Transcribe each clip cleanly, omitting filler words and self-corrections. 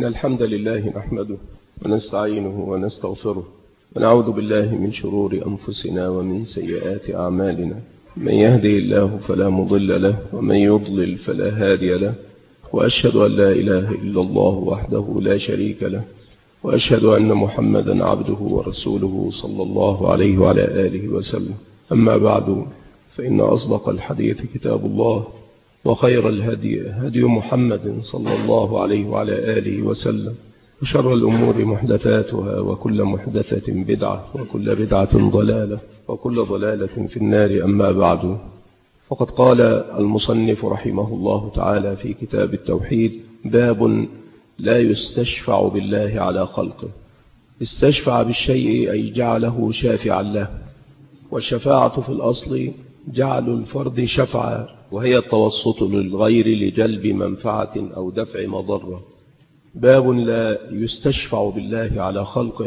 إن الحمد لله نحمده ونستعينه ونستغفره ونعوذ بالله من شرور أنفسنا ومن سيئات أعمالنا. من يهدي الله فلا مضل له ومن يضلل فلا هادي له، وأشهد أن لا إله إلا الله وحده لا شريك له، وأشهد أن محمدا عبده ورسوله صلى الله عليه وعلى آله وسلم. أما بعد، فإن أصدق الحديث كتاب الله، وخير الهدي هدي محمد صلى الله عليه وعلى آله وسلم، وشر الأمور محدثاتها، وكل محدثة بدعة، وكل بدعة ضلالة، وكل ضلالة في النار. أما بعد، فقد قال المصنف رحمه الله تعالى في كتاب التوحيد: باب لا يستشفع بالله على خلقه. استشفع بالشيء أي جعله شافعا له، والشفاعة في الأصل جعل الفرد شفعا، وهي التوسط للغير لجلب منفعة أو دفع مضرة. باب لا يستشفع بالله على خلقه.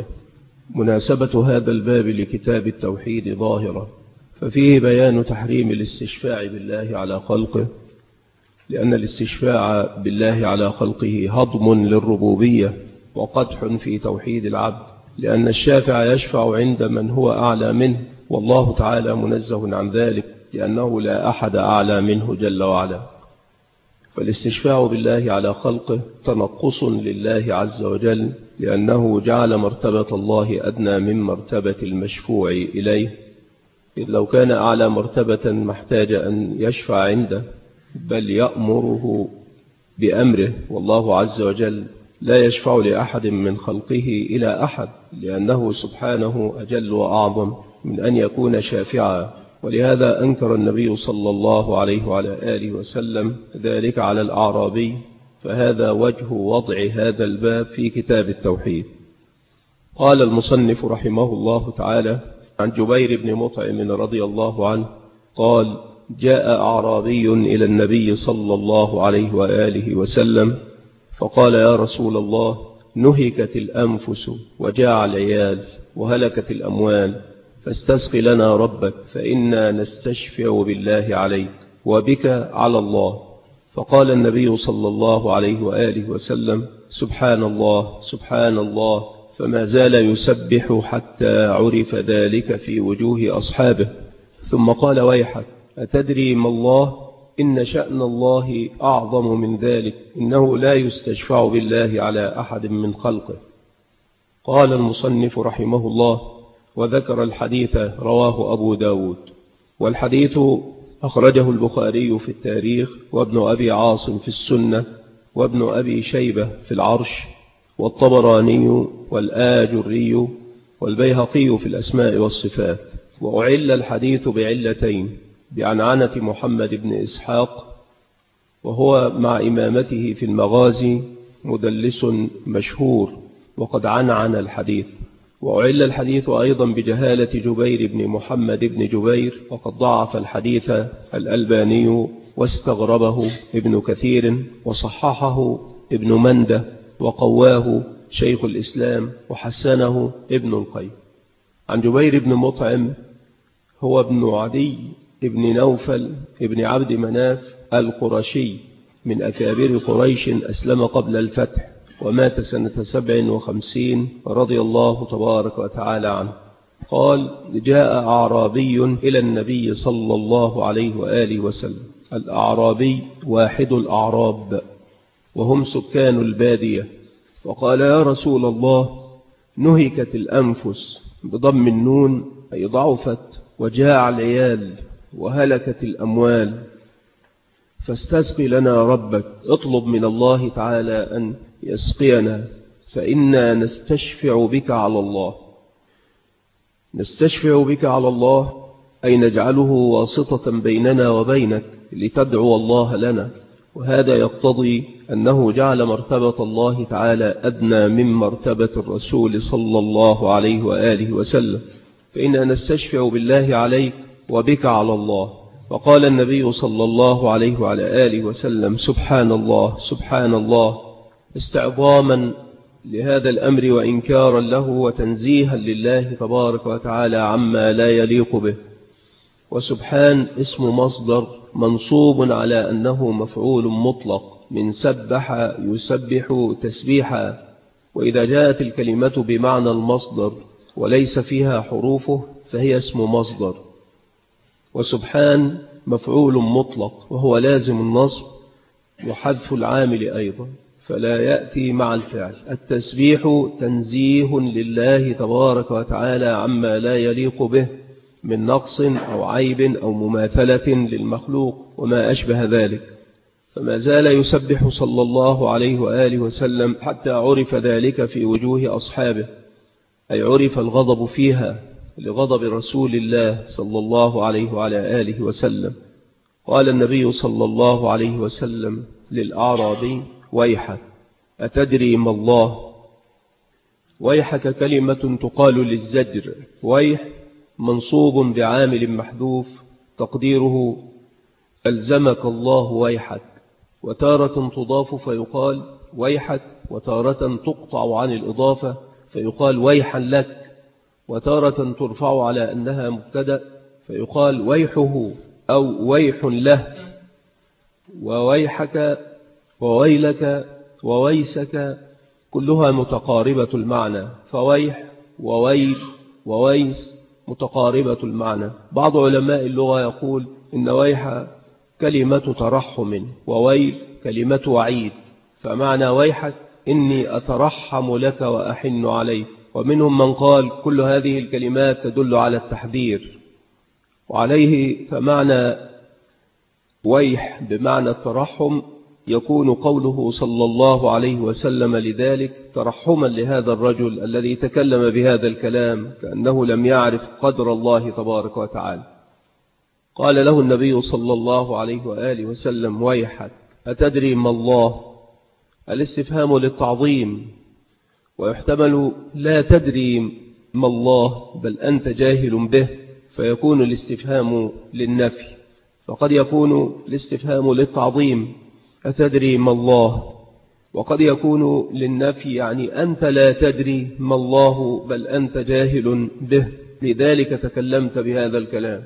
مناسبة هذا الباب لكتاب التوحيد ظاهرة، ففيه بيان تحريم الاستشفاع بالله على خلقه، لأن الاستشفاع بالله على خلقه هضم للربوبية وقدح في توحيد العبد، لأن الشافع يشفع عند من هو أعلى منه، والله تعالى منزه عن ذلك، لأنه لا أحد أعلى منه جل وعلا. فالاستشفاع بالله على خلقه تنقص لله عز وجل، لأنه جعل مرتبة الله أدنى من مرتبة المشفوع إليه، إذ لو كان أعلى مرتبة محتاج أن يشفع عنده، بل يأمره بأمره، والله عز وجل لا يشفع لأحد من خلقه إلى أحد، لأنه سبحانه أجل وأعظم من أن يكون شافعا. ولهذا أنكر النبي صلى الله عليه وعلى آله وسلم ذلك على الأعرابي، فهذا وجه وضع هذا الباب في كتاب التوحيد. قال المصنف رحمه الله تعالى: عن جبير بن مطعم رضي الله عنه قال: جاء أعرابي إلى النبي صلى الله عليه وآله وسلم فقال: يا رسول الله، نهكت الأنفس وجاع العيال وهلكت الأموال، فاستسق لنا ربك، فإنا نستشفع بالله عليك وبك على الله. فقال النبي صلى الله عليه وآله وسلم: سبحان الله سبحان الله، فما زال يسبح حتى عرف ذلك في وجوه أصحابه، ثم قال: ويحك، أتدري ما الله؟ إن شأن الله أعظم من ذلك، إنه لا يستشفع بالله على أحد من خلقه. قال المصنف رحمه الله: وذكر الحديث رواه أبو داود، والحديث أخرجه البخاري في التاريخ، وابن أبي عاصم في السنة، وابن أبي شيبة في العرش، والطبراني والآجري والبيهقي في الأسماء والصفات. وأعل الحديث بعلتين: بعنعنة محمد بن إسحاق، وهو مع إمامته في المغازي مدلس مشهور وقد عنعن الحديث. وأعل الحديث أيضا بجهالة جبير بن محمد بن جبير، وقد ضعف الحديث الألباني واستغربه ابن كثير، وصححه ابن مندة، وقواه شيخ الإسلام، وحسنه ابن القيم. عن جبير بن مطعم، هو ابن عدي ابن نوفل ابن عبد مناف القرشي، من أكابر قريش، أسلم قبل الفتح ومات سنة 57 رضي الله تبارك وتعالى عنه. قال: جاء أعرابي إلى النبي صلى الله عليه وآله وسلم. الأعرابي واحد الأعراب، وهم سكان البادية. وقال: يا رسول الله، نهكت الأنفس بضم النون أي ضعفت، وجاع العيال وهلكت الأموال، فاستسقي لنا ربك، اطلب من الله تعالى أن يسقينا، فإنا نستشفع بك على الله. نستشفع بك على الله أي نجعله واسطة بيننا وبينك لتدعو الله لنا، وهذا يقتضي أنه جعل مرتبة الله تعالى أدنى من مرتبة الرسول صلى الله عليه وآله وسلم، فإنا نستشفع بالله عليك وبك على الله. فقال النبي صلى الله عليه وعلى آله وسلم: سبحان الله سبحان الله، استعظاما لهذا الأمر وإنكارا له وتنزيها لله تبارك وتعالى عما لا يليق به. وسبحان اسم مصدر منصوب على أنه مفعول مطلق، من سبح يسبح تسبيحا. وإذا جاءت الكلمة بمعنى المصدر وليس فيها حروفه فهي اسم مصدر. وسبحان مفعول مطلق وهو لازم النصب وحذف العامل أيضا، فلا يأتي مع الفعل. التسبيح تنزيه لله تبارك وتعالى عما لا يليق به من نقص أو عيب أو مماثلة للمخلوق وما أشبه ذلك. فما زال يسبح صلى الله عليه وآله وسلم حتى عرف ذلك في وجوه أصحابه، أي عرف الغضب فيها لغضب رسول الله صلى الله عليه وعلى آله وسلم. قال النبي صلى الله عليه وسلم للأعرابي: ويحك أتدري ما الله؟ ويحك كلمة تقال للزجر. ويح منصوب بعامل محذوف تقديره ألزمك الله ويحك، وتارة تضاف فيقال ويحك، وتارة تقطع عن الإضافة فيقال ويحا لك، وتارة ترفع على أنها مبتدأ فيقال ويحه أو ويح له. وويحك وويلك وويسك كلها متقاربة المعنى، فويح وويل وويس متقاربة المعنى. بعض علماء اللغة يقول إن ويح كلمة ترحم وويل كلمة وعيد، فمعنى ويحك إني أترحم لك وأحن عليك. ومنهم من قال كل هذه الكلمات تدل على التحذير. وعليه فمعنى ويح بمعنى الترحم يكون قوله صلى الله عليه وسلم لذلك ترحما لهذا الرجل الذي تكلم بهذا الكلام كأنه لم يعرف قدر الله تبارك وتعالى. قال له النبي صلى الله عليه وآله وسلم: ويحك أتدري ما الله؟ الاستفهام للتعظيم، ويحتمل لا تدري ما الله بل أنت جاهل به، فيكون الاستفهام للنفي. فقد يكون الاستفهام للتعظيم أتدري ما الله، وقد يكون للنفي يعني أنت لا تدري ما الله بل أنت جاهل به، لذلك تكلمت بهذا الكلام.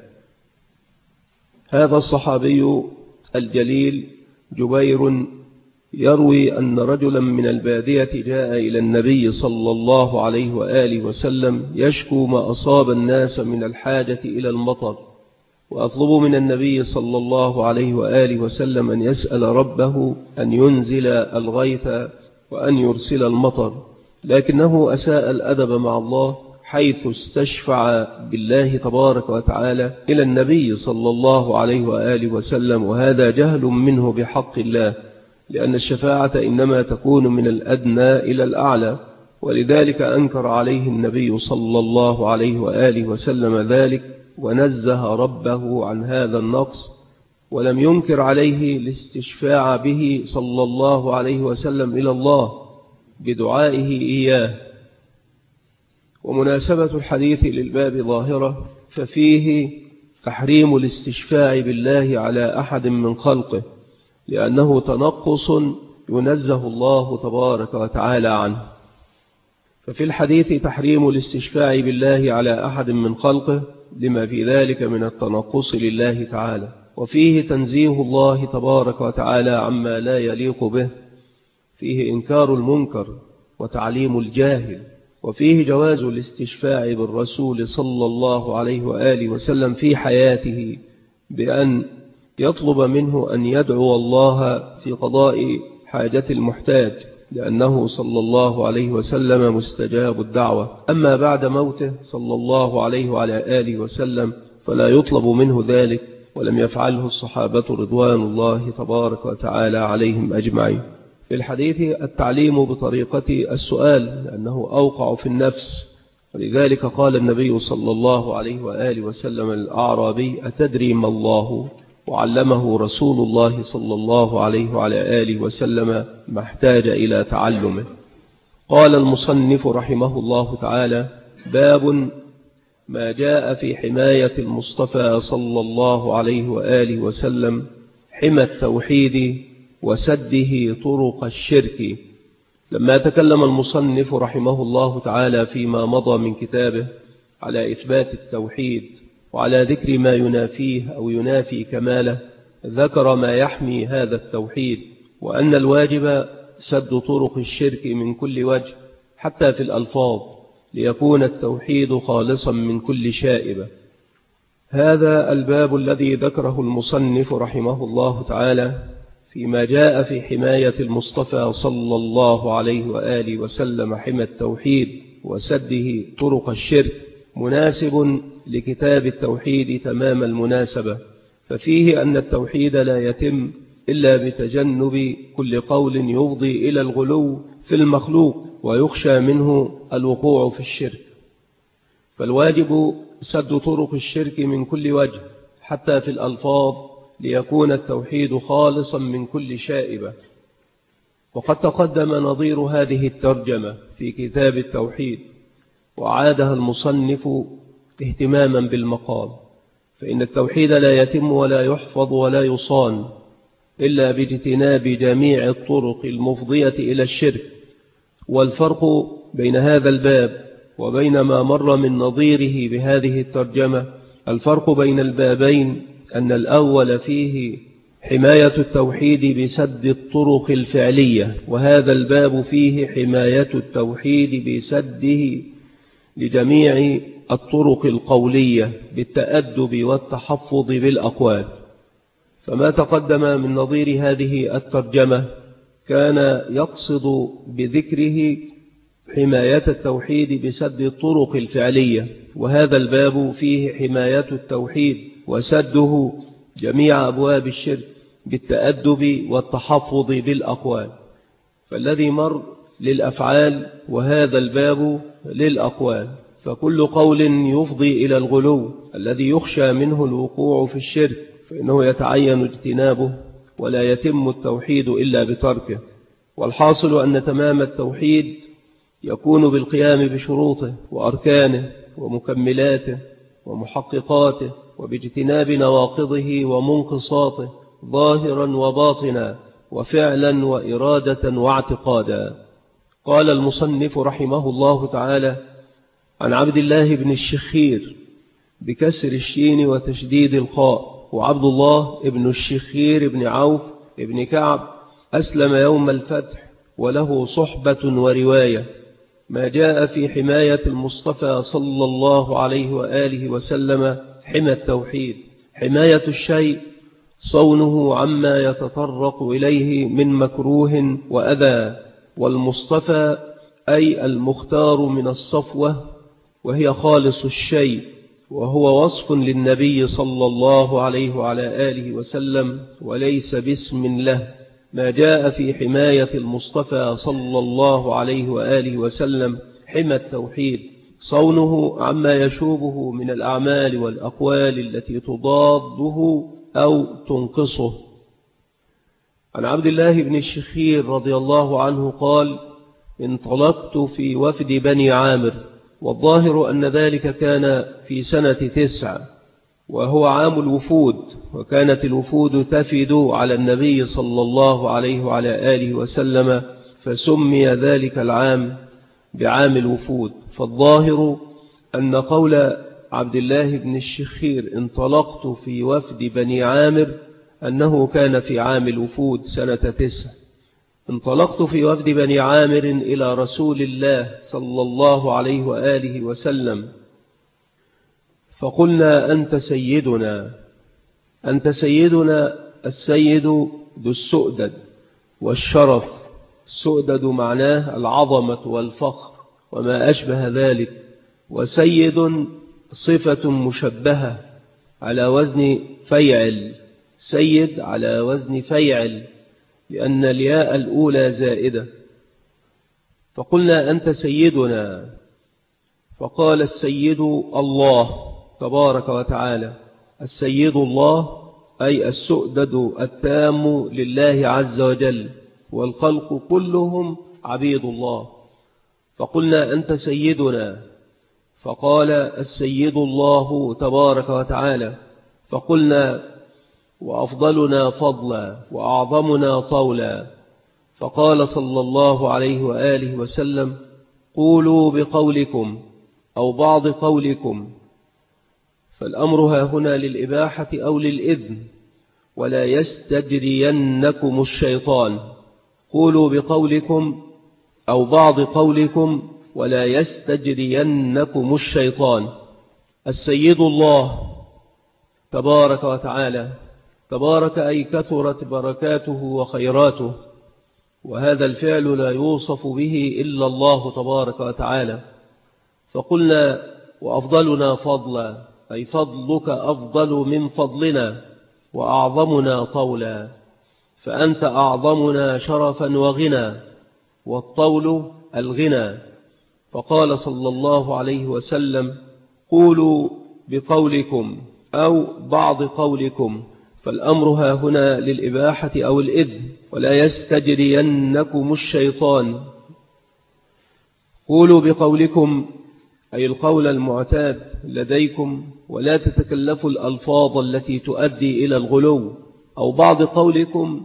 هذا الصحابي الجليل جبير يروي أن رجلا من البادية جاء إلى النبي صلى الله عليه وآله وسلم يشكو ما أصاب الناس من الحاجة إلى المطر، وأطلب من النبي صلى الله عليه وآله وسلم أن يسأل ربه أن ينزل الغيث وأن يرسل المطر، لكنه أساء الأدب مع الله حيث استشفع بالله تبارك وتعالى إلى النبي صلى الله عليه وآله وسلم، وهذا جهل منه بحق الله، لأن الشفاعة إنما تكون من الأدنى إلى الأعلى، ولذلك أنكر عليه النبي صلى الله عليه وآله وسلم ذلك ونزه ربه عن هذا النقص، ولم ينكر عليه الاستشفاع به صلى الله عليه وسلم إلى الله بدعائه إياه. ومناسبة الحديث للباب ظاهرة، ففيه تحريم الاستشفاع بالله على أحد من خلقه، لأنه تنقص ينزه الله تبارك وتعالى عنه. ففي الحديث تحريم الاستشفاع بالله على أحد من خلقه لما في ذلك من التنقص لله تعالى، وفيه تنزيه الله تبارك وتعالى عما لا يليق به، فيه إنكار المنكر وتعليم الجاهل، وفيه جواز الاستشفاع بالرسول صلى الله عليه وآله وسلم في حياته بأن يطلب منه أن يدعو الله في قضاء حاجة المحتاج، لأنه صلى الله عليه وسلم مستجاب الدعوة. أما بعد موته صلى الله عليه وعلى آله وسلم فلا يطلب منه ذلك، ولم يفعله الصحابة رضوان الله تبارك وتعالى عليهم أجمعين. في الحديث التعليم بطريقة السؤال لأنه أوقع في النفس، ولذلك قال النبي صلى الله عليه وآله وسلم الأعرابي: أتدري ما الله؟ وعلمه رسول الله صلى الله عليه وعلى آله وسلم ما احتاج إلى تعلمه. قال المصنف رحمه الله تعالى: باب ما جاء في حماية المصطفى صلى الله عليه وآله وسلم حمى التوحيد وسده طرق الشرك. لما تكلم المصنف رحمه الله تعالى فيما مضى من كتابه على إثبات التوحيد وعلى ذكر ما ينافيه أو ينافي كماله، ذكر ما يحمي هذا التوحيد وأن الواجب سد طرق الشرك من كل وجه حتى في الألفاظ ليكون التوحيد خالصا من كل شائبة. هذا الباب الذي ذكره المصنف رحمه الله تعالى فيما جاء في حماية المصطفى صلى الله عليه وآله وسلم حمى التوحيد وسده طرق الشرك مناسب لكتاب التوحيد تمام المناسبة، ففيه أن التوحيد لا يتم إلا بتجنب كل قول يفضي إلى الغلو في المخلوق ويخشى منه الوقوع في الشرك. فالواجب سد طرق الشرك من كل وجه حتى في الألفاظ ليكون التوحيد خالصا من كل شائبة. وقد تقدم نظير هذه الترجمة في كتاب التوحيد وعادها المصنف اهتماما بالمقام، فإن التوحيد لا يتم ولا يحفظ ولا يصان إلا باجتناب جميع الطرق المفضية إلى الشرك. والفرق بين هذا الباب وبين ما مر من نظيره بهذه الترجمة، الفرق بين البابين أن الأول فيه حماية التوحيد بسد الطرق الفعلية، وهذا الباب فيه حماية التوحيد بسده لجميع الطرق القولية بالتأدب والتحفظ بالأقوال. فما تقدم من نظير هذه الترجمة كان يقصد بذكره حماية التوحيد بسد الطرق الفعلية، وهذا الباب فيه حماية التوحيد وسده جميع أبواب الشرك بالتأدب والتحفظ بالأقوال. فالذي مر للأفعال وهذا الباب للأقوال، فكل قول يفضي إلى الغلو الذي يخشى منه الوقوع في الشرك فإنه يتعين اجتنابه ولا يتم التوحيد إلا بتركه. والحاصل أن تمام التوحيد يكون بالقيام بشروطه وأركانه ومكملاته ومحققاته وباجتناب نواقضه ومنقصاته ظاهرا وباطنا وفعلا وإرادة واعتقادا. قال المصنف رحمه الله تعالى عن عبد الله بن الشخير بكسر الشين وتشديد الخاء، وعبد الله بن الشخير بن عوف بن كعب أسلم يوم الفتح وله صحبة ورواية. ما جاء في حماية المصطفى صلى الله عليه وآله وسلم حمى التوحيد. حماية الشيء صونه عما يتطرق إليه من مكروه وأذى، والمصطفى أي المختار من الصفوة وهي خالص الشيء، وهو وصف للنبي صلى الله عليه وعلى آله وسلم وليس باسم له. ما جاء في حماية المصطفى صلى الله عليه وآله وسلم حمى التوحيد صونه عما يشوبه من الأعمال والأقوال التي تضاده أو تنقصه. عن عبد الله بن الشخير رضي الله عنه قال: انطلقت في وفد بني عامر، والظاهر أن ذلك كان في سنة 9 وهو عام الوفود، وكانت الوفود تفد على النبي صلى الله عليه وعلى آله وسلم، فسمي ذلك العام بعام الوفود. فالظاهر أن قول عبد الله بن الشخير انطلقت في وفد بني عامر أنه كان في عام الوفود سنة 9. انطلقت في وفد بني عامر إلى رسول الله صلى الله عليه وآله وسلم فقلنا: أنت سيدنا، أنت سيدنا. السيد ذو السؤدد والشرف. السؤدد معناه العظمة والفخر وما أشبه ذلك، وسيد صفة مشبهة على وزن فيعل. سيد على وزن فيعل لأن الياء الأولى زائدة. فقلنا: أنت سيدنا. فقال: السيد الله تبارك وتعالى. السيد الله أي السؤدد التام لله عز وجل، والخلق كلهم عبيد الله. فقلنا: أنت سيدنا. فقال: السيد الله تبارك وتعالى. فقلنا: وأفضلنا فضلا وأعظمنا طولا. فقال صلى الله عليه وآله وسلم: قولوا بقولكم أو بعض قولكم. فالأمر ها هنا للإباحة أو للإذن، ولا يستجرينكم الشيطان. قولوا بقولكم أو بعض قولكم ولا يستجرينكم الشيطان. السيد الله تبارك وتعالى، تبارك أي كثرت بركاته وخيراته، وهذا الفعل لا يوصف به إلا الله تبارك وتعالى. فقلنا وأفضلنا فضلا، أي فضلك أفضل من فضلنا وأعظمنا طولا، فأنت أعظمنا شرفا وغنى، والطول الغنى. فقال صلى الله عليه وسلم: قولوا بقولكم أو بعض قولكم، فالأمر ها هنا للإباحة أو الإذن. ولا يستجرينكم الشيطان. قولوا بقولكم أي القول المعتاد لديكم، ولا تتكلفوا الألفاظ التي تؤدي إلى الغلو. أو بعض قولكم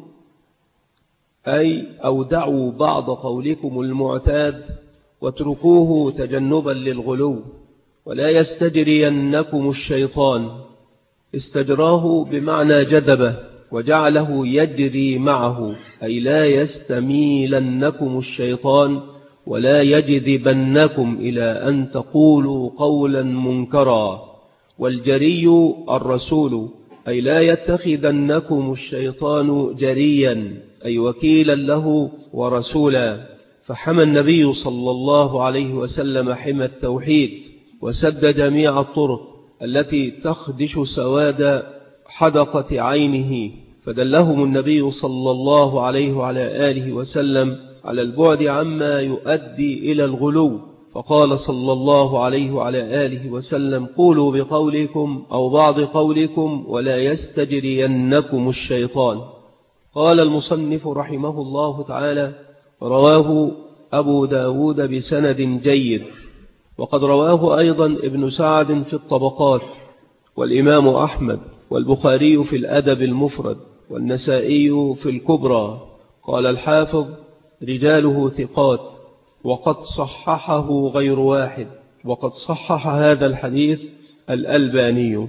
أي أو دعوا بعض قولكم المعتاد واتركوه تجنبا للغلو. ولا يستجرينكم الشيطان، استجراه بمعنى جذبه وجعله يجري معه، أي لا يستميلنكم الشيطان ولا يجذبنكم إلى أن تقولوا قولا منكرا. والجري الرسول، أي لا يتخذنكم الشيطان جريا، أي وكيلا له ورسولا. فحمى النبي صلى الله عليه وسلم حمى التوحيد، وسد جميع الطرق التي تخدش سواد حدقة عينه، فدلهم النبي صلى الله عليه وعلى آله وسلم على البعد عما يؤدي إلى الغلو. فقال صلى الله عليه وعلى آله وسلم: قولوا بقولكم أو بعض قولكم ولا يستجرينكم الشيطان. قال المصنف رحمه الله تعالى: رواه أبو داود بسند جيد، وقد رواه أيضا ابن سعد في الطبقات، والإمام أحمد، والبخاري في الأدب المفرد، والنسائي في الكبرى. قال الحافظ: رجاله ثقات، وقد صححه غير واحد، وقد صحح هذا الحديث الألباني.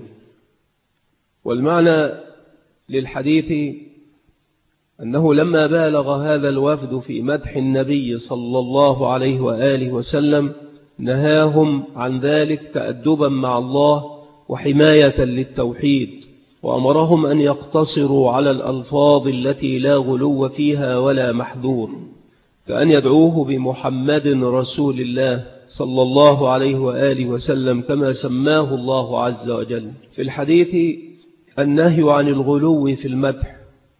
والمعنى للحديث أنه لما بالغ هذا الوفد في مدح النبي صلى الله عليه وآله وسلم نهاهم عن ذلك تأدبا مع الله وحماية للتوحيد، وأمرهم أن يقتصروا على الألفاظ التي لا غلو فيها ولا محذور، كأن يدعوه بمحمد رسول الله صلى الله عليه وآله وسلم كما سماه الله عز وجل. في الحديث النهي عن الغلو في المدح،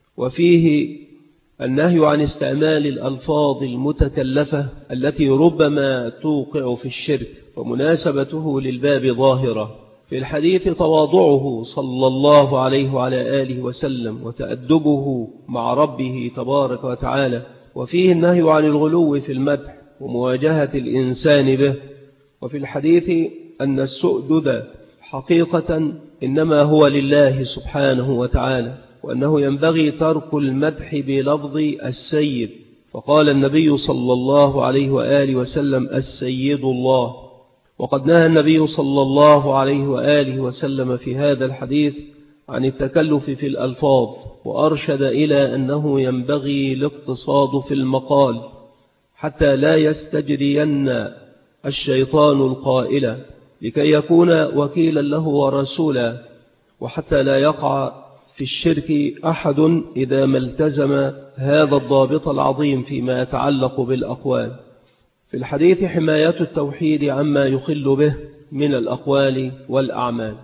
وفيه النهي عن استعمال الألفاظ المتكلفة التي ربما توقع في الشرك، ومناسبته للباب ظاهرة. في الحديث تواضعه صلى الله عليه وعلى آله وسلم وتأدبه مع ربه تبارك وتعالى. وفيه النهي عن الغلو في المدح ومواجهة الإنسان به. وفي الحديث أن السؤدد حقيقة إنما هو لله سبحانه وتعالى، وأنه ينبغي ترك المدح بلفظ السيد، فقال النبي صلى الله عليه وآله وسلم: السيد الله. وقد نهى النبي صلى الله عليه وآله وسلم في هذا الحديث عن التكلف في الألفاظ، وأرشد إلى أنه ينبغي الاقتصاد في المقال حتى لا يستجرين الشيطان القائل، لكي يكون وكيلا له ورسولا، وحتى لا يقع في الشرك أحد إذا ما التزم هذا الضابط العظيم فيما يتعلق بالأقوال. في الحديث حماية التوحيد عما يخل به من الأقوال والأعمال.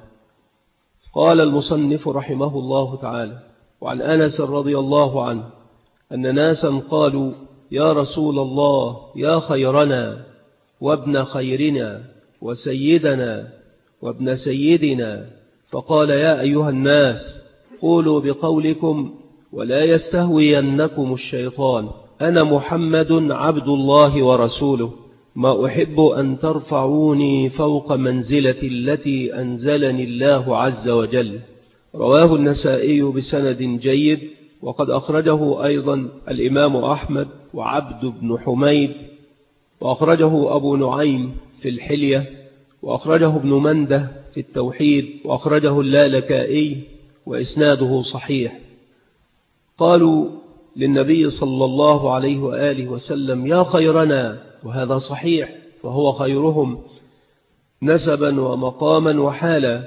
قال المصنف رحمه الله تعالى: وعن أنس رضي الله عنه أن ناسا قالوا: يا رسول الله، يا خيرنا وابن خيرنا وسيدنا وابن سيدنا. فقال: يا أيها الناس، قولوا بقولكم ولا يستهوينكم الشيطان. أنا محمد عبد الله ورسوله، ما أحب أن ترفعوني فوق منزلة التي أنزلني الله عز وجل. رواه النسائي بسند جيد، وقد أخرجه أيضا الإمام أحمد وعبد بن حميد، وأخرجه أبو نعيم في الحلية، وأخرجه ابن منده في التوحيد، وأخرجه اللالكائي، وإسناده صحيح. قالوا للنبي صلى الله عليه وآله وسلم: يا خيرنا، وهذا صحيح، وهو خيرهم نسبا ومقاما وحالا،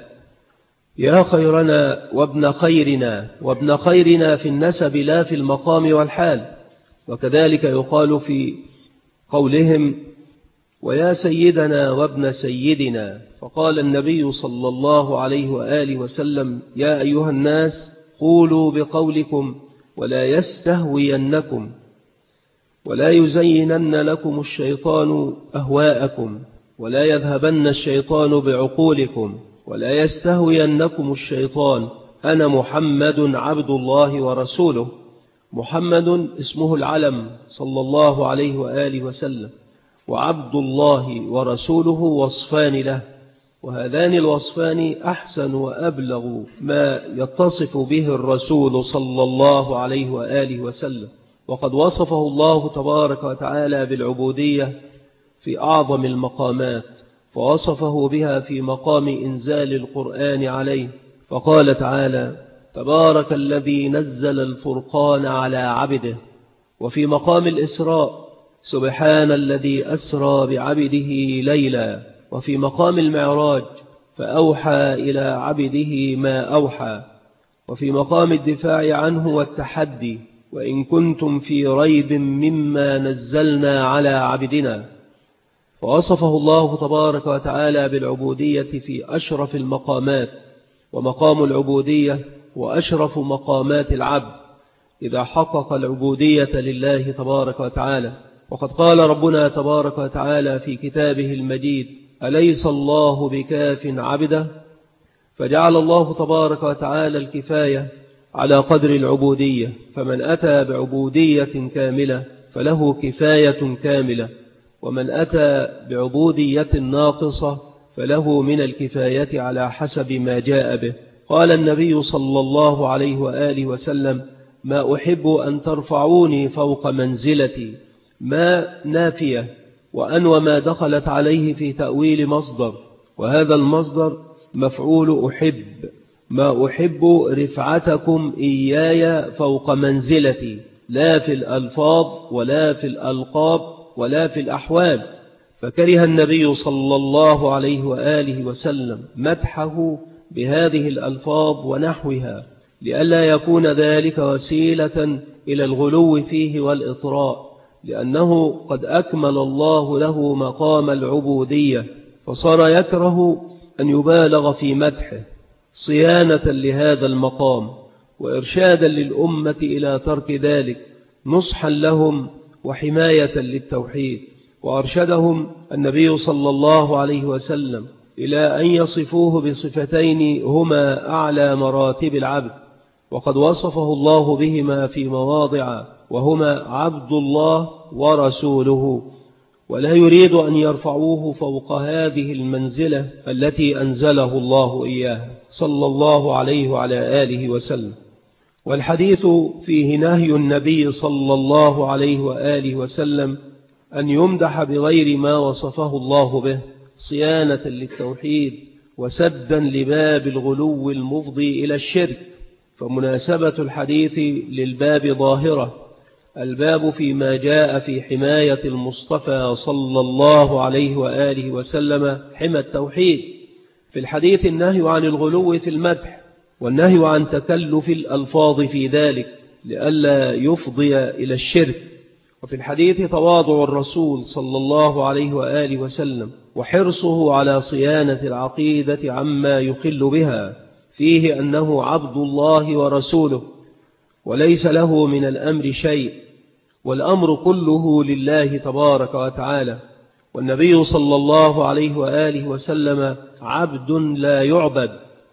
يا خيرنا وابن خيرنا، وابن خيرنا في النسب لا في المقام والحال. وكذلك يقال في قولهم: ويا سيدنا وابن سيدنا. فقال النبي صلى الله عليه وآله وسلم: يا أيها الناس، قولوا بقولكم ولا يستهوينكم ولا يزينن لكم الشيطان أهواءكم ولا يذهبن الشيطان بعقولكم ولا يستهوينكم الشيطان، أنا محمد عبد الله ورسوله. محمد اسمه العلم صلى الله عليه وآله وسلم، وعبد الله ورسوله وصفان له، وهذان الوصفان أحسن وأبلغ ما يتصف به الرسول صلى الله عليه وآله وسلم. وقد وصفه الله تبارك وتعالى بالعبودية في أعظم المقامات، فوصفه بها في مقام إنزال القرآن عليه، فقال تعالى: تبارك الذي نزل الفرقان على عبده. وفي مقام الإسراء: سبحان الذي أسرى بعبده ليلا. وفي مقام المعراج: فأوحى إلى عبده ما أوحى. وفي مقام الدفاع عنه والتحدي: وإن كنتم في ريب مما نزلنا على عبدنا. ووصفه الله تبارك وتعالى بالعبودية في أشرف المقامات، ومقام العبودية وأشرف مقامات العبد إذا حقق العبودية لله تبارك وتعالى. وقد قال ربنا تبارك وتعالى في كتابه المجيد: أليس الله بكاف عبده؟ فجعل الله تبارك وتعالى الكفاية على قدر العبودية، فمن أتى بعبودية كاملة فله كفاية كاملة، ومن أتى بعبودية ناقصة فله من الكفاية على حسب ما جاء به. قال النبي صلى الله عليه وآله وسلم: ما أحب أن ترفعوني فوق منزلتي. ما نافية، وأن وما دخلت عليه في تأويل مصدر، وهذا المصدر مفعول أحب. ما أحب رفعتكم إياي فوق منزلتي، لا في الألفاظ ولا في الألقاب ولا في الأحوال. فكره النبي صلى الله عليه وآله وسلم مدحه بهذه الألفاظ ونحوها، لئلا يكون ذلك وسيلة إلى الغلو فيه والإطراء، لأنه قد أكمل الله له مقام العبودية، فصار يكره أن يبالغ في مدحه صيانة لهذا المقام وإرشادا للأمة إلى ترك ذلك، نصحا لهم وحماية للتوحيد. وأرشدهم النبي صلى الله عليه وسلم إلى أن يصفوه بصفتين هما أعلى مراتب العبد، وقد وصفه الله بهما في مواضع، وهما عبد الله ورسوله، ولا يريد أن يرفعوه فوق هذه المنزلة التي أنزله الله إياها صلى الله عليه وعلى آله وسلم. والحديث فيه نهي النبي صلى الله عليه وآله وسلم أن يمدح بغير ما وصفه الله به، صيانة للتوحيد وسدا لباب الغلو المفضي إلى الشرك. فمناسبة الحديث للباب ظاهرة، الباب فيما جاء في حماية المصطفى صلى الله عليه وآله وسلم حمى التوحيد. في الحديث النهي عن الغلو في المدح، والنهي عن تكلف الألفاظ في ذلك لئلا يفضي إلى الشرك. وفي الحديث تواضع الرسول صلى الله عليه وآله وسلم وحرصه على صيانة العقيدة عما يخل بها، فيه أنه عبد الله ورسوله وليس له من الأمر شيء، والأمر كله لله تبارك وتعالى. والنبي صلى الله عليه وآله وسلم عبد لا يعبد،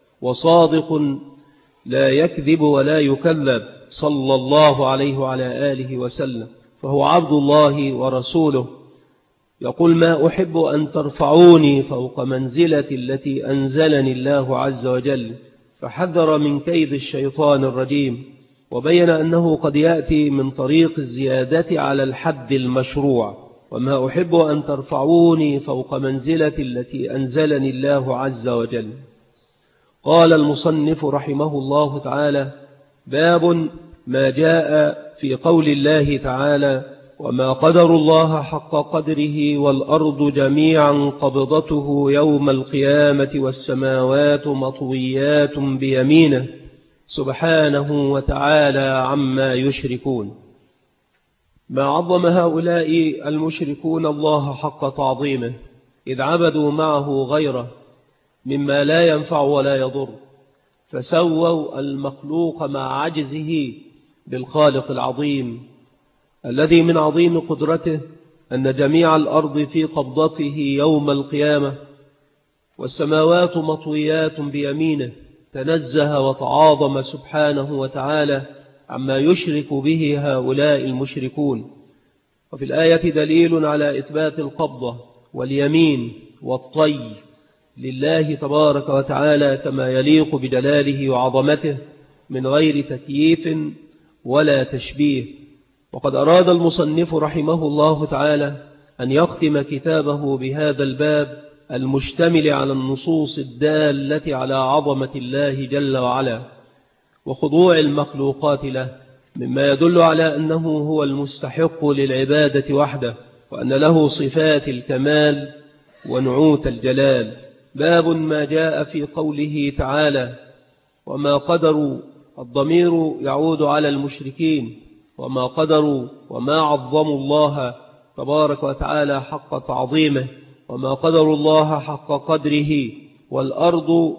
وصادق لا يكذب ولا يكذب صلى الله عليه وعلى آله وسلم، فهو عبد الله ورسوله. يقول: ما أحب أن ترفعوني فوق منزلتي التي أنزلني الله عز وجل، فحذر من كيد الشيطان الرجيم، وبين أنه قد يأتي من طريق الزيادة على الحد المشروع. وما أحب أن ترفعوني فوق منزلتي التي أنزلني الله عز وجل. قال المصنف رحمه الله تعالى: باب ما جاء في قول الله تعالى: وما قدر الله حق قدره والأرض جميعا قبضته يوم القيامة والسماوات مطويات بيمينه سبحانه وتعالى عما يشركون. ما عظم هؤلاء المشركون الله حق تعظيمه، إذ عبدوا معه غيره مما لا ينفع ولا يضر، فسووا المخلوق مع عجزه بالخالق العظيم الذي من عظيم قدرته أن جميع الأرض في قبضته يوم القيامة والسماوات مطويات بيمينه. تنزه وتعاظم سبحانه وتعالى عما يشرك به هؤلاء المشركون. وفي الآية دليل على إثبات القبضة واليمين والطي لله تبارك وتعالى كما يليق بجلاله وعظمته من غير تكييف ولا تشبيه. وقد أراد المصنف رحمه الله تعالى أن يختم كتابه بهذا الباب المشتمل على النصوص الدالة على عظمة الله جل وعلا وخضوع المخلوقات له، مما يدل على أنه هو المستحق للعبادة وحده، وأن له صفات الكمال ونعوت الجلال. باب ما جاء في قوله تعالى: وما قدروا، الضمير يعود على المشركين، وما قدروا وما عظموا الله تبارك وتعالى حق تعظيمه، وما قدروا الله حق قدره. والأرض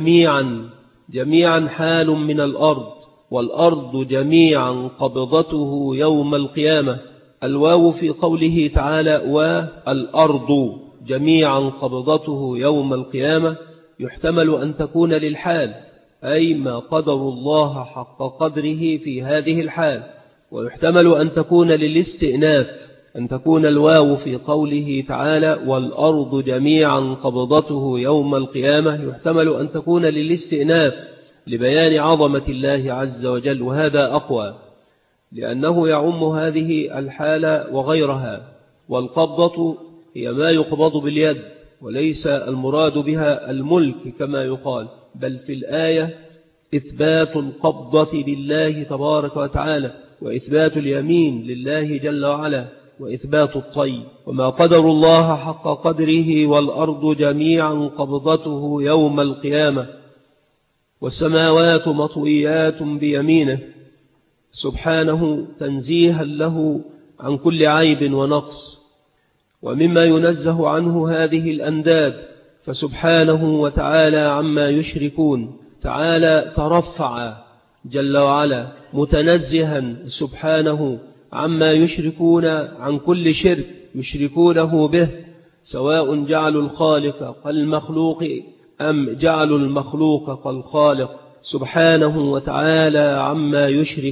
جميعا حال من الأرض، والأرض جميعا قبضته يوم القيامة. الواو في قوله تعالى والأرض جميعا قبضته يوم القيامة يحتمل أن تكون للحال، أي ما قدر الله حق قدره في هذه الحال، ويحتمل أن تكون للاستئناف، أن تكون الواو في قوله تعالى والأرض جميعا قبضته يوم القيامة يحتمل أن تكون للاستئناف لبيان عظمة الله عز وجل، وهذا أقوى لأنه يعم هذه الحالة وغيرها. والقبضة هي ما يقبض باليد، وليس المراد بها الملك كما يقال، بل في الآية إثبات القبضة لله تبارك وتعالى، وإثبات اليمين لله جل وعلا، وإثبات الطي. وما قدر الله حق قدره والأرض جميعا قبضته يوم القيامة والسماوات مطويات بيمينه سبحانه تنزيها له عن كل عيب ونقص. ومما ينزه عنه هذه الأنداد فسبحانه وتعالى عما يشركون. تعالى ترفع جل وعلا متنزها سبحانه عما يشركون عن كل شرك يشركونه به، سواء جعلوا الخالق كالمخلوق أم جعلوا المخلوق كالخالق، سبحانه وتعالى عما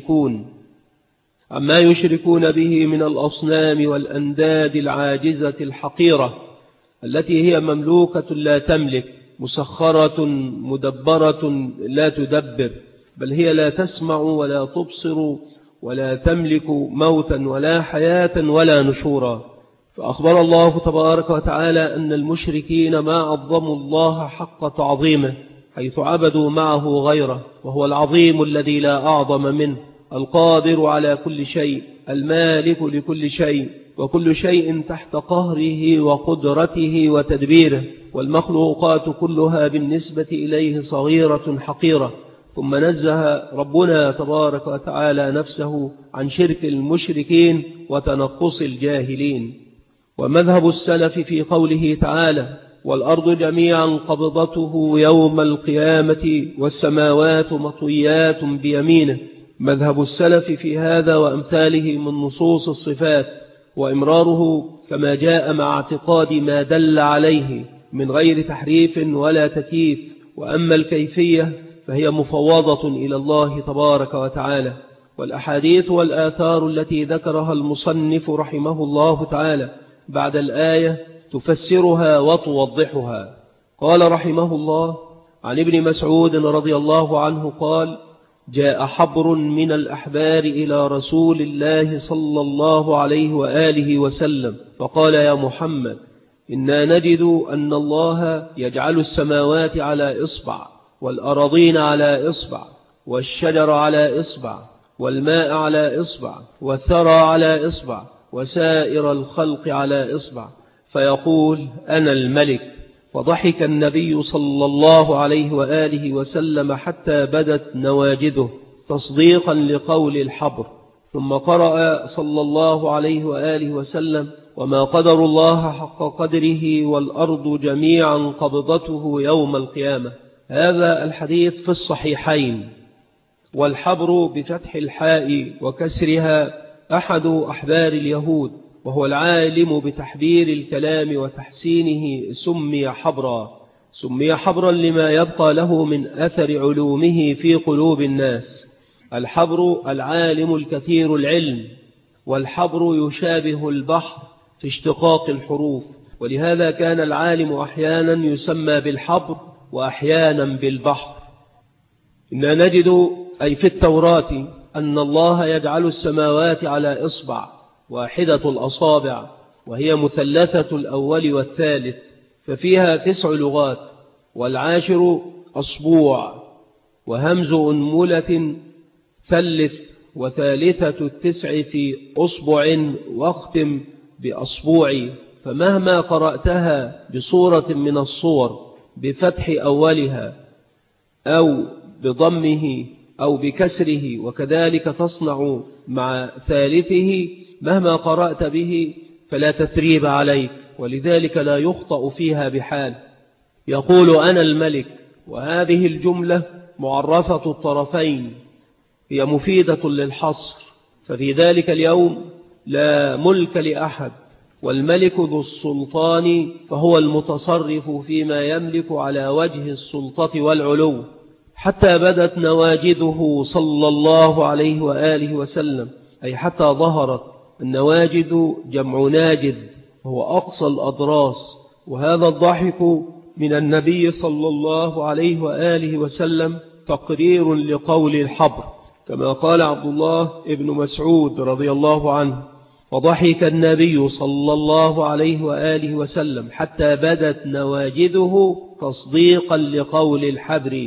يشركون به من الأصنام والأنداد العاجزة الحقيرة التي هي مملوكة لا تملك، مسخرة مدبرة لا تدبر، بل هي لا تسمع ولا تبصر ولا تملك موتا ولا حياة ولا نشورا. فأخبر الله تبارك وتعالى أن المشركين ما عظموا الله حق تعظيمه، حيث عبدوا معه غيره، وهو العظيم الذي لا أعظم منه، القادر على كل شيء، المالك لكل شيء، وكل شيء تحت قهره وقدرته وتدبيره، والمخلوقات كلها بالنسبة إليه صغيرة حقيرة. ثم نزه ربنا تبارك وتعالى نفسه عن شرك المشركين وتنقص الجاهلين. ومذهب السلف في قوله تعالى والأرض جميعا قبضته يوم القيامة والسماوات مطويات بيمينه، مذهب السلف في هذا وأمثاله من نصوص الصفات، وإمراره كما جاء مع اعتقاد ما دل عليه من غير تحريف ولا تكييف. وأما الكيفية فهي مفوضة إلى الله تبارك وتعالى. والأحاديث والآثار التي ذكرها المصنف رحمه الله تعالى بعد الآية تفسرها وتوضحها. قال رحمه الله عن ابن مسعود رضي الله عنه قال: جاء حبر من الأحبار إلى رسول الله صلى الله عليه وآله وسلم فقال: يا محمد، إنا نجد أن الله يجعل السماوات على إصبع، والأراضين على إصبع، والشجر على إصبع، والماء على إصبع، والثرى على إصبع، وسائر الخلق على إصبع، فيقول أنا الملك. فضحك النبي صلى الله عليه وآله وسلم حتى بدت نواجذه تصديقا لقول الحبر. ثم قرأ صلى الله عليه وآله وسلم وما قدر الله حق قدره والأرض جميعا قبضته يوم القيامة. هذا الحديث في الصحيحين. والحبر بفتح الحاء وكسرها أحد أحبار اليهود، وهو العالم بتحبير الكلام وتحسينه، سمي حبرا. سمي حبرا لما يبقى له من أثر علومه في قلوب الناس. الحبر العالم الكثير العلم، والحبر يشابه البحر في اشتقاق الحروف، ولهذا كان العالم أحيانا يسمى بالحبر وأحيانا بالبحر. إننا نجد أي في التوراة أن الله يجعل السماوات على إصبع واحدة الأصابع، وهي مثلثة الأول والثالث، ففيها 9 لغات، والعاشر أصبوع، وهمز أنملة ثلث، وثالثة 9 في أصبع، واختم بأصبوع. فمهما قرأتها بصورة من الصور بفتح أولها أو بضمه أو بكسره، وكذلك تصنع مع ثالثه، مهما قرأت به فلا تثريب عليك، ولذلك لا يخطأ فيها بحال. يقول أنا الملك، وهذه الجملة معرفة الطرفين، هي مفيدة للحصر، ففي ذلك اليوم لا ملك لأحد، والملك ذو السلطان، فهو المتصرف فيما يملك على وجه السلطة والعلو. حتى بدت نواجذه صلى الله عليه وآله وسلم، أي حتى ظهرت. النواجذ جمع ناجذ، وهو أقصى الأضراس. وهذا الضحك من النبي صلى الله عليه وآله وسلم تقرير لقول الحبر، كما قال عبد الله ابن مسعود رضي الله عنه: فضحك النبي صلى الله عليه وآله وسلم حتى بدت نواجذه تصديقا لقول الحبر.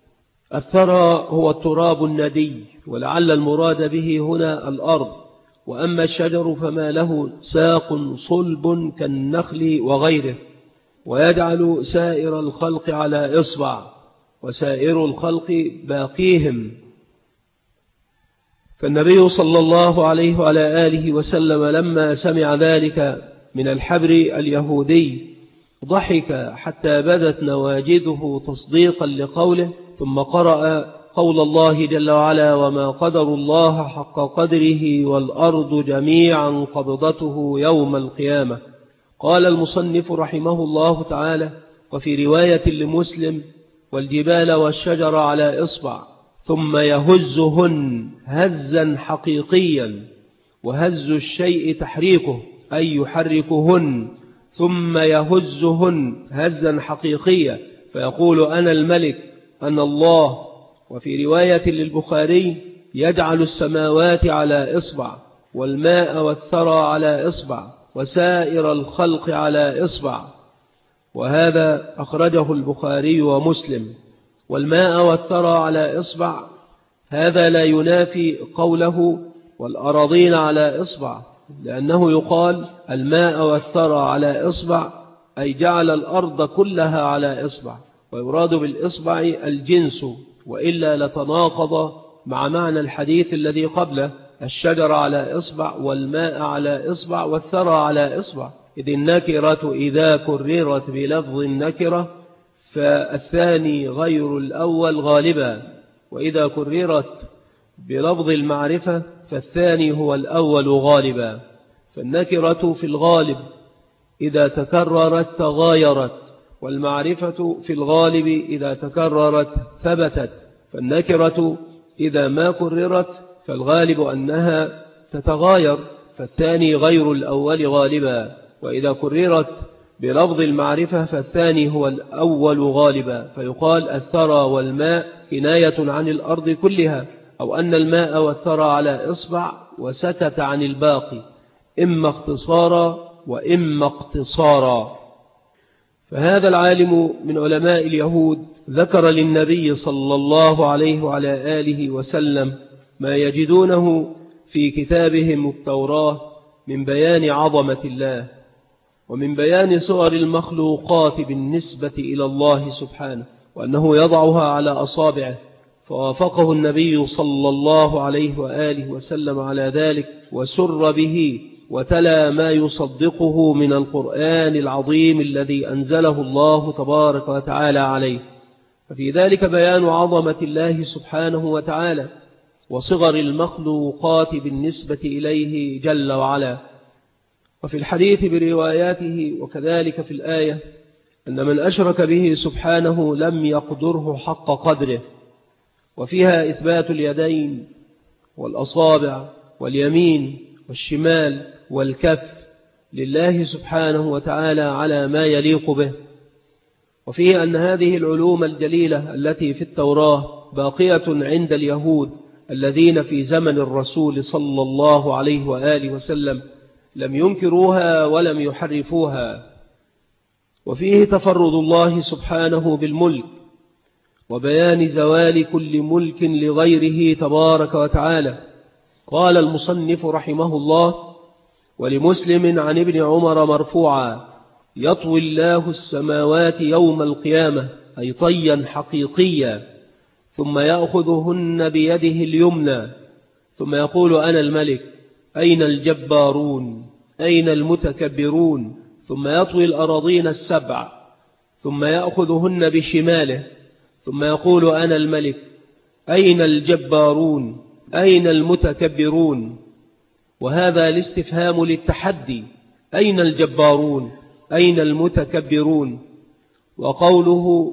الثرى هو التراب الندي، ولعل المراد به هنا الأرض. وأما الشجر فما له ساق صلب كالنخل وغيره. ويجعل سائر الخلق على إصبع، وسائر الخلق باقيهم. فالنبي صلى الله عليه وعلى آله وسلم لما سمع ذلك من الحبر اليهودي ضحك حتى بدت نواجذه تصديقا لقوله، ثم قرأ قول الله جل وعلا: وما قدر الله حق قدره والأرض جميعا قبضته يوم القيامة. قال المصنف رحمه الله تعالى: وفي رواية لمسلم: والجبال والشجر على إصبع، ثم يهزهن هزا حقيقيا. وهز الشيء تحريكه، أي يحركهن، ثم يهزهن هزا حقيقيا، فيقول أنا الملك، أنا الله. وفي رواية للبخاري: يجعل السماوات على إصبع، والماء والثرى على إصبع، وسائر الخلق على إصبع. وهذا أخرجه البخاري ومسلم. والماء والثرى على إصبع هذا لا ينافي قوله والأراضين على إصبع، لأنه يقال الماء والثرى على إصبع، أي جعل الأرض كلها على إصبع، ويراد بالإصبع الجنس، وإلا لتناقض مع معنى الحديث الذي قبله: الشجر على إصبع، والماء على إصبع، والثرى على إصبع. إذ النكرة إذا كررت بلفظ النكرة فالثاني غير الأول غالبا، وإذا كررت بلفظ المعرفة فالثاني هو الأول غالبا. فالنكرة في الغالب إذا تكررت تغايرت، والمعرفة في الغالب إذا تكررت ثبتت. فالنكرة إذا ما كررت فالغالب أنها تتغاير، فالثاني غير الأول غالبا. وإذا كررت بلفظ المعرفة فالثاني هو الأول غالبا، فيقال الثرى والماء كناية عن الأرض كلها، أو أن الماء والثرى على إصبع وسكت عن الباقي، إما اختصارا وإما اقتصارا. فهذا العالم من علماء اليهود ذكر للنبي صلى الله عليه وعلى آله وسلم ما يجدونه في كتابهم التوراة من بيان عظمة الله ومن بيان صور المخلوقات بالنسبة إلى الله سبحانه، وأنه يضعها على أصابعه، فوافقه النبي صلى الله عليه وآله وسلم على ذلك وسر به وتلا ما يصدقه من القرآن العظيم الذي أنزله الله تبارك وتعالى عليه. ففي ذلك بيان عظمة الله سبحانه وتعالى وصغر المخلوقات بالنسبة إليه جل وعلا. وفي الحديث برواياته وكذلك في الآية أن من أشرك به سبحانه لم يقدره حق قدره، وفيها إثبات اليدين والأصابع واليمين والشمال والكف لله سبحانه وتعالى على ما يليق به. وفيه أن هذه العلوم الجليلة التي في التوراة باقية عند اليهود الذين في زمن الرسول صلى الله عليه وآله وسلم لم ينكروها ولم يحرفوها. وفيه تفرد الله سبحانه بالملك وبيان زوال كل ملك لغيره تبارك وتعالى. قال المصنف رحمه الله: ولمسلم عن ابن عمر مرفوعا: يطوي الله السماوات يوم القيامة، أي طيا حقيقيا، ثم يأخذهن بيده اليمنى ثم يقول أنا الملك، أين الجبارون، أين المتكبرون، ثم يطوي الأراضين السبع ثم يأخذهن بشماله ثم يقول أنا الملك، أين الجبارون، أين المتكبرون. وهذا الاستفهام للتحدي، أين الجبارون، أين المتكبرون. وقوله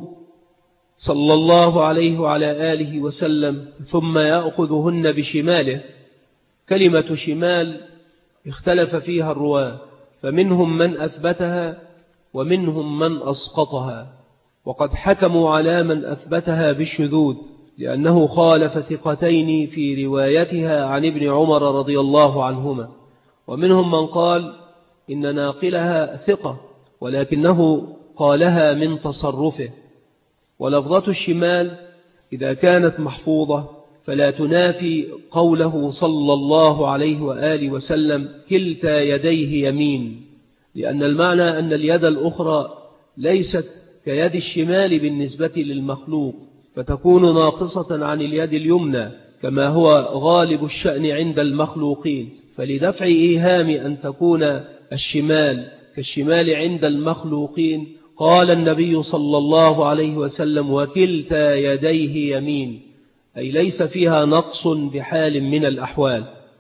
صلى الله عليه وعلى آله وسلم ثم يأخذهن بشماله، كلمة شمال اختلف فيها الرواة، فمنهم من أثبتها ومنهم من أسقطها، وقد حكموا على من أثبتها بالشذوذ لأنه خالف ثقتين في روايتها عن ابن عمر رضي الله عنهما. ومنهم من قال إن ناقلها ثقة ولكنه قالها من تصرفه. ولفظة الشمال إذا كانت محفوظة فلا تنافي قوله صلى الله عليه وآله وسلم كلتا يديه يمين، لأن المعنى أن اليد الأخرى ليست كيد الشمال بالنسبة للمخلوق، فتكون ناقصة عن اليد اليمنى كما هو غالب الشأن عند المخلوقين. فلدفع إيهام أن تكون الشمال كالشمال عند المخلوقين قال النبي صلى الله عليه وسلم وكلتا يديه يمين، أي ليس فيها نقص بحال من الأحوال.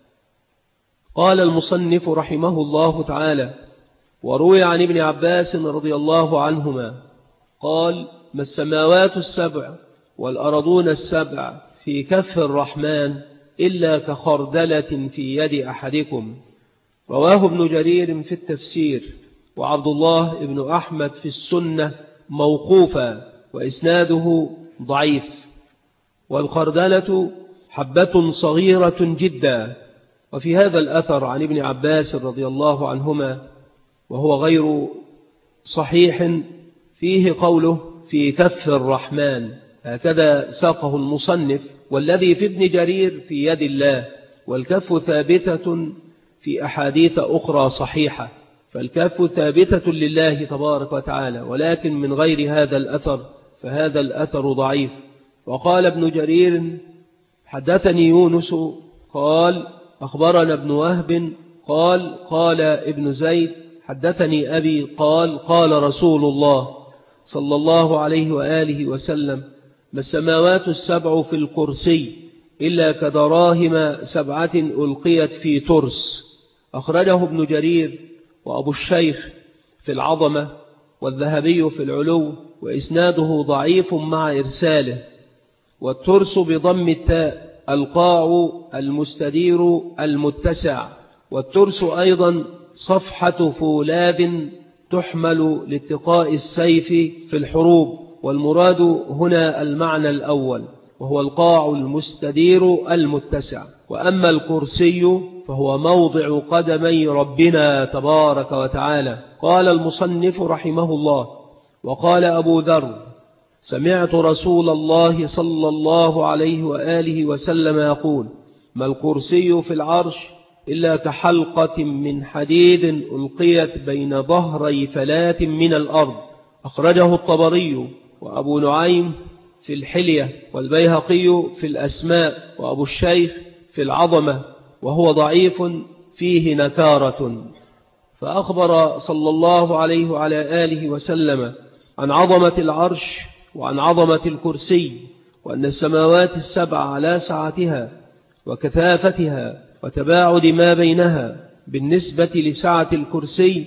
قال المصنف رحمه الله تعالى: وروي عن ابن عباس رضي الله عنهما قال: ما السماوات السبع والأرضون السبع في كف الرحمن إلا كخردلة في يد أحدكم. رواه ابن جرير في التفسير، وعبد الله بن أحمد في السنة موقوفا، وإسناده ضعيف. والخردلة حبة صغيرة جدا. وفي هذا الأثر عن ابن عباس رضي الله عنهما وهو غير صحيح فيه قوله في كف الرحمن، هكذا ساقه المصنف، والذي في ابن جرير في يد الله، والكف ثابتة في أحاديث أخرى صحيحة، فالكف ثابتة لله تبارك وتعالى، ولكن من غير هذا الأثر، فهذا الأثر ضعيف. وقال ابن جرير حدثني يونس قال أخبرنا ابن وهب قال ابن زيد حدثني أبي قال رسول الله صلى الله عليه وآله وسلم: ما السماوات السبع في الكرسي إلا كدراهم سبعة ألقيت في ترس. أخرجه ابن جرير وأبو الشيخ في العظمة والذهبي في العلو، وإسناده ضعيف مع إرساله. والترس بضم التاء القاع المستدير المتسع. والترس أيضا صفحة فولاذ تحمل لاتقاء السيف في الحروب، والمراد هنا المعنى الأول وهو القاع المستدير المتسع. وأما الكرسي فهو موضع قدمي ربنا تبارك وتعالى. قال المصنف رحمه الله: وقال أبو ذر: سمعت رسول الله صلى الله عليه وآله وسلم يقول: ما الكرسي في العرش إلا كحلقة من حديد ألقيت بين ظهري فلاة من الأرض. أخرجه الطبري وأبو نعيم في الحلية والبيهقي في الأسماء وأبو الشيخ في العظمة، وهو ضعيف فيه نكارة. فأخبر صلى الله عليه وعلى آله وسلم عن عظمة العرش وعن عظمة الكرسي، وأن السماوات السبع على سعتها وكثافتها وتباعد ما بينها بالنسبة لسعة الكرسي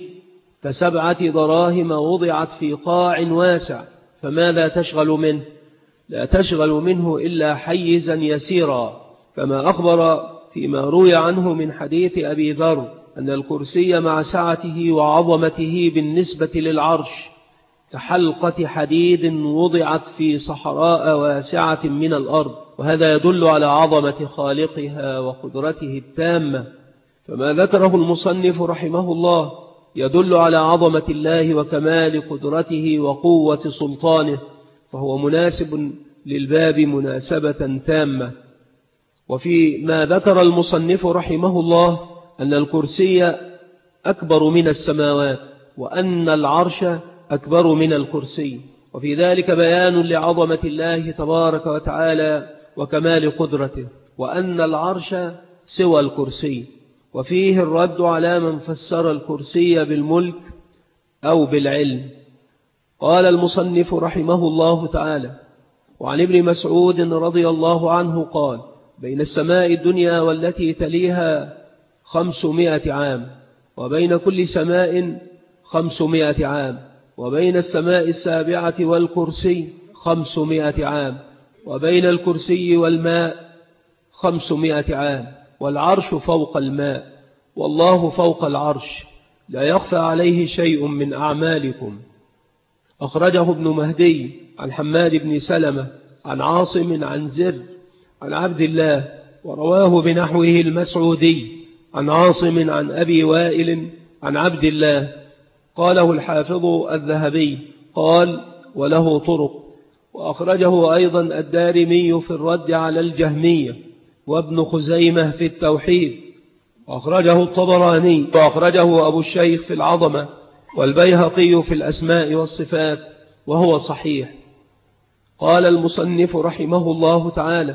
كسبعة دراهم وضعت في قاع واسع، فماذا تشغل منه؟ لا تشغل منه إلا حيزا يسيرا، كما أخبر فيما روي عنه من حديث أبي ذر أن الكرسي مع سعته وعظمته بالنسبة للعرش كحلقة حديد وضعت في صحراء واسعة من الأرض، وهذا يدل على عظمة خالقها وقدرته التامة. فما ذكره المصنف رحمه الله يدل على عظمة الله وكمال قدرته وقوة سلطانه، فهو مناسب للباب مناسبة تامة. وفي ما ذكر المصنف رحمه الله أن الكرسي أكبر من السماوات، وأن العرش أكبر من الكرسي، وفي ذلك بيان لعظمة الله تبارك وتعالى وكمال قدرته، وأن العرش سوى الكرسي. وفيه الرد على من فسر الكرسي بالملك أو بالعلم. قال المصنف رحمه الله تعالى: وعن ابن مسعود رضي الله عنه قال: بين السماء الدنيا والتي تليها 500 عام، وبين كل سماء 500 عام، وبين السماء السابعة والكرسي 500 عام، وبين الكرسي والماء 500 عام، والعرش فوق الماء، والله فوق العرش، لا يخفى عليه شيء من أعمالكم. أخرجه ابن مهدي عن حماد بن سلمة عن عاصم عن زر عن عبد الله، ورواه بنحوه المسعودي عن عاصم عن أبي وائل عن عبد الله. قاله الحافظ الذهبي قال: وله طرق. وأخرجه أيضا الدارمي في الرد على الجهمية، وابن خزيمة في التوحيد، وأخرجه الطبراني، وأخرجه أبو الشيخ في العظمة، والبيهقي في الأسماء والصفات، وهو صحيح. قال المصنف رحمه الله تعالى: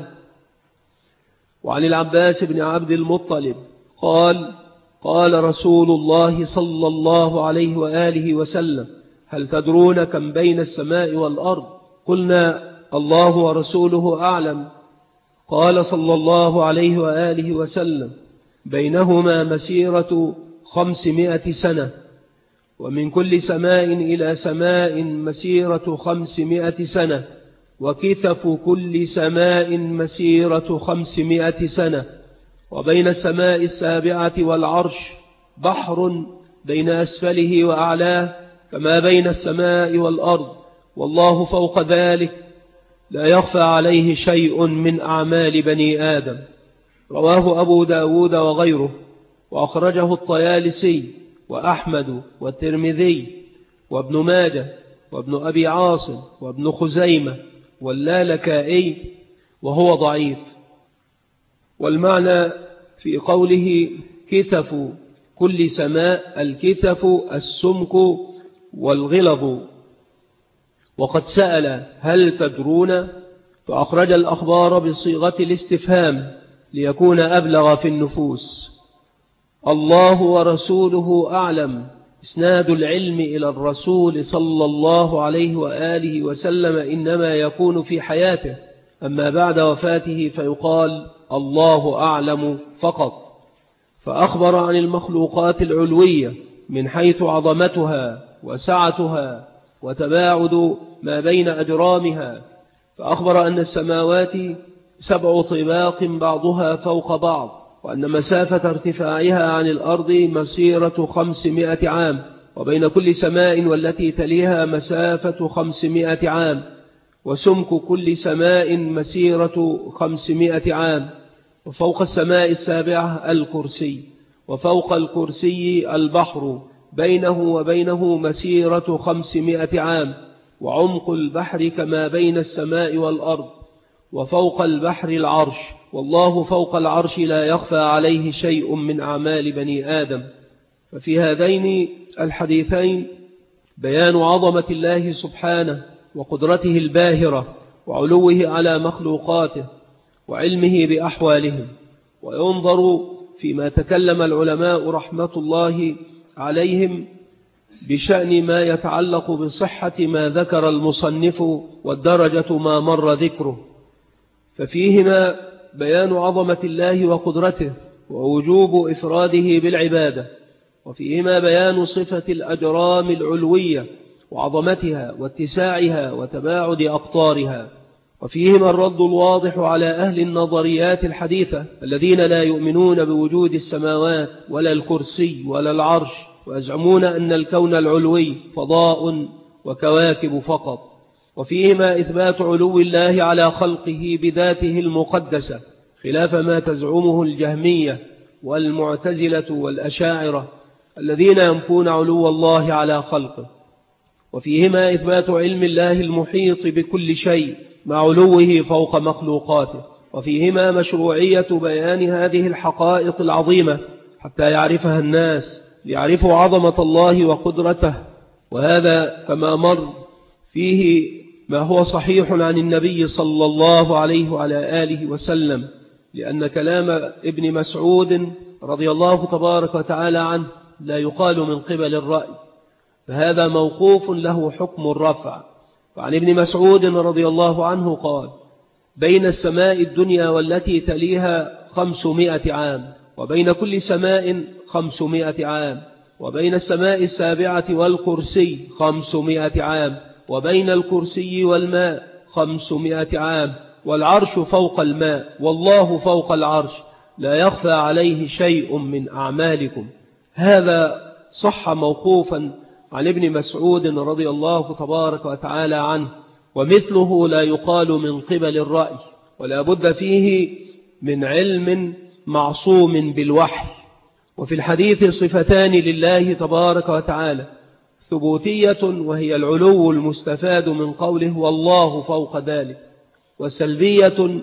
وعن العباس بن عبد المطلب قال: قال رسول الله صلى الله عليه وآله وسلم: هل تدرون كم بين السماء والأرض؟ قلنا: الله ورسوله أعلم. قال صلى الله عليه وآله وسلم: بينهما مسيرة 500 سنة، ومن كل سماء إلى سماء مسيرة 500 سنة، وكثف كل سماء مسيرة 500 سنة، وبين السماء السابعة والعرش بحر بين أسفله وأعلاه كما بين السماء والأرض، والله فوق ذلك، لا يخفى عليه شيء من أعمال بني آدم. رواه أبو داود وغيره، وأخرجه الطيالسي وأحمد والترمذي وابن ماجه وابن أبي عاصم وابن خزيمة واللالكائي، وهو ضعيف. والمعنى في قوله كثف كل سماء: الكثف السمك والغلظ. وقد سأل: هل تدرون؟ فأخرج الأخبار بصيغة الاستفهام ليكون أبلغ في النفوس. الله ورسوله أعلم، إسناد العلم إلى الرسول صلى الله عليه وآله وسلم إنما يكون في حياته، أما بعد وفاته فيقال الله أعلم فقط. فأخبر عن المخلوقات العلوية من حيث عظمتها وسعتها وتباعد ما بين أجرامها، فأخبر أن السماوات 7 طباق بعضها فوق بعض، وأن مسافة ارتفاعها عن الأرض مسيرة 500 عام، وبين كل سماء والتي تليها مسافة 500 عام، وسمك كل سماء مسيرة 500 عام، وفوق السماء السابعة الكرسي، وفوق الكرسي البحر بينه وبينه مسيرة 500 عام، وعمق البحر كما بين السماء والأرض، وفوق البحر العرش، والله فوق العرش لا يخفى عليه شيء من أعمال بني آدم. ففي هذين الحديثين بيان عظمة الله سبحانه وقدرته الباهرة وعلوه على مخلوقاته وعلمه بأحوالهم. وينظر فيما تكلم العلماء رحمة الله عليهم بشأن ما يتعلق بصحة ما ذكر المصنف والدرجة ما مر ذكره، ففيهما بيان عظمة الله وقدرته ووجوب إفراده بالعبادة، وفيهما بيان صفة الأجرام العلوية وعظمتها واتساعها وتباعد أقطارها، وفيهما الرد الواضح على أهل النظريات الحديثة الذين لا يؤمنون بوجود السماوات ولا الكرسي ولا العرش، ويزعمون أن الكون العلوي فضاء وكواكب فقط. وفيهما إثبات علو الله على خلقه بذاته المقدسة خلاف ما تزعمه الجهمية والمعتزلة والأشاعرة الذين ينفون علو الله على خلقه. وفيهما إثبات علم الله المحيط بكل شيء مع علوه فوق مخلوقاته. وفيهما مشروعية بيان هذه الحقائق العظيمة حتى يعرفها الناس ليعرفوا عظمة الله وقدرته. وهذا كما مر فيه ما هو صحيح عن النبي صلى الله عليه وعلى آله وسلم، لأن كلام ابن مسعود رضي الله تبارك وتعالى عنه لا يقال من قبل الرأي، فهذا موقوف له حكم الرفع. فعن ابن مسعود رضي الله عنه قال: بين السماء الدنيا والتي تليها 500 عام، وبين كل سماء 500 عام، وبين السماء السابعة والكرسي 500 عام، وبين الكرسي والماء 500 عام، والعرش فوق الماء، والله فوق العرش لا يخفى عليه شيء من أعمالكم. هذا صح موقوفا عن ابن مسعود رضي الله تبارك وتعالى عنه، ومثله لا يقال من قبل الرأي، ولا بد فيه من علم معصوم بالوحي. وفي الحديث صفتان لله تبارك وتعالى: ثبوتية وهي العلو المستفاد من قوله والله فوق ذلك، وسلبية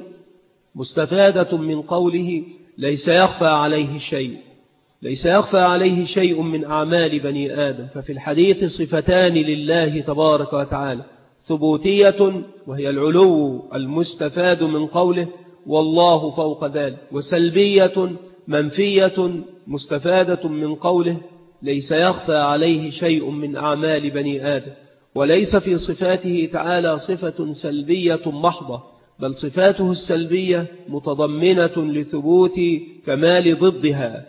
مستفادة من قوله ليس يخفى عليه شيء، ليس يخفى عليه شيء من أعمال بني آدم. ففي الحديث صفتان لله تبارك وتعالى: ثبوتية وهي العلو المستفاد من قوله والله فوق ذلك، وسلبية منفية مستفادة من قوله ليس يخفى عليه شيء من أعمال بني آدم. وليس في صفاته تعالى صفة سلبية محضة، بل صفاته السلبية متضمنة لثبوت كمال ضدها.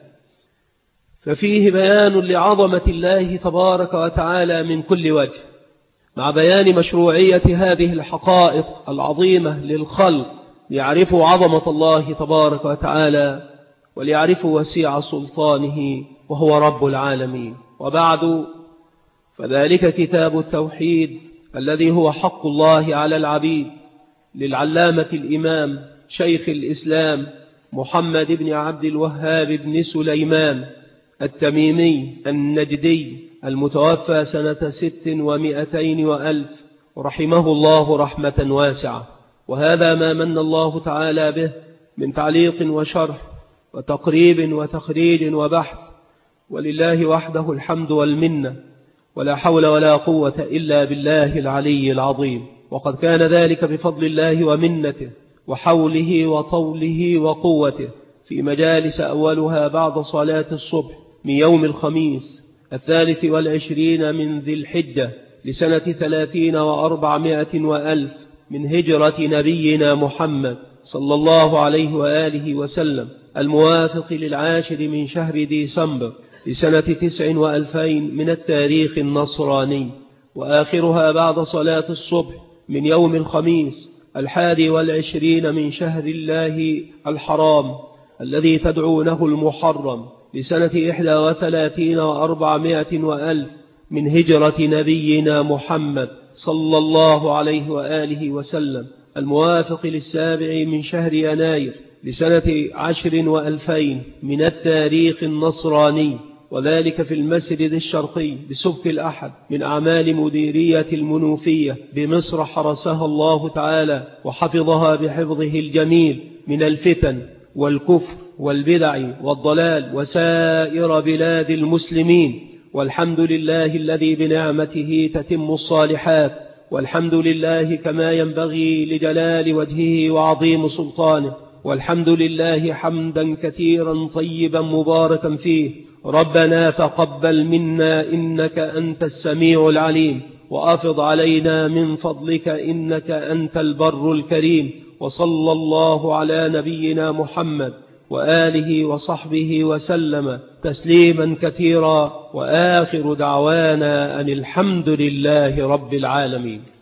ففيه بيان لعظمة الله تبارك وتعالى من كل وجه، مع بيان مشروعية هذه الحقائق العظيمة للخلق ليعرفوا عظمة الله تبارك وتعالى وليعرفوا وسيع سلطانه وهو رب العالمين. وبعد، فذلك كتاب التوحيد الذي هو حق الله على العبيد للعلامة الإمام شيخ الإسلام محمد بن عبد الوهاب بن سليمان التميمي النجدي المتوفى سنة 600 وألف رحمه الله رحمة واسعة. وهذا ما من الله تعالى به من تعليق وشرح وتقريب وتخريج وبحث، ولله وحده الحمد والمنة، ولا حول ولا قوة إلا بالله العلي العظيم. وقد كان ذلك بفضل الله ومنته وحوله وطوله وقوته في مجالس أولها بعد صلاة الصبح من يوم الخميس 23 من ذي الحجة لسنة 30 و400 وألف من هجرة نبينا محمد صلى الله عليه وآله وسلم، الموافق للعاشر من شهر ديسمبر لسنة 9 و2000 من التاريخ النصراني، وآخرها بعد صلاة الصبح من يوم الخميس 21 من شهر الله الحرام الذي تدعونه المحرم لسنة 31 و400 وألف من هجرة نبينا محمد صلى الله عليه وآله وسلم، الموافق للسابع من شهر يناير لسنة 10 و2000 من التاريخ النصراني، وذلك في المسجد الشرقي بسبك الأحد من أعمال مديرية المنوفية بمصر، حرسها الله تعالى وحفظها بحفظه الجميل من الفتن والكفر والبدع والضلال وسائر بلاد المسلمين. والحمد لله الذي بنعمته تتم الصالحات، والحمد لله كما ينبغي لجلال وجهه وعظيم سلطانه، والحمد لله حمدا كثيرا طيبا مباركا فيه. ربنا تقبل منا إنك أنت السميع العليم، وأفض علينا من فضلك إنك أنت البر الكريم. وصلى الله على نبينا محمد وآله وصحبه وسلم تسليما كثيرا، وآخر دعوانا أن الحمد لله رب العالمين.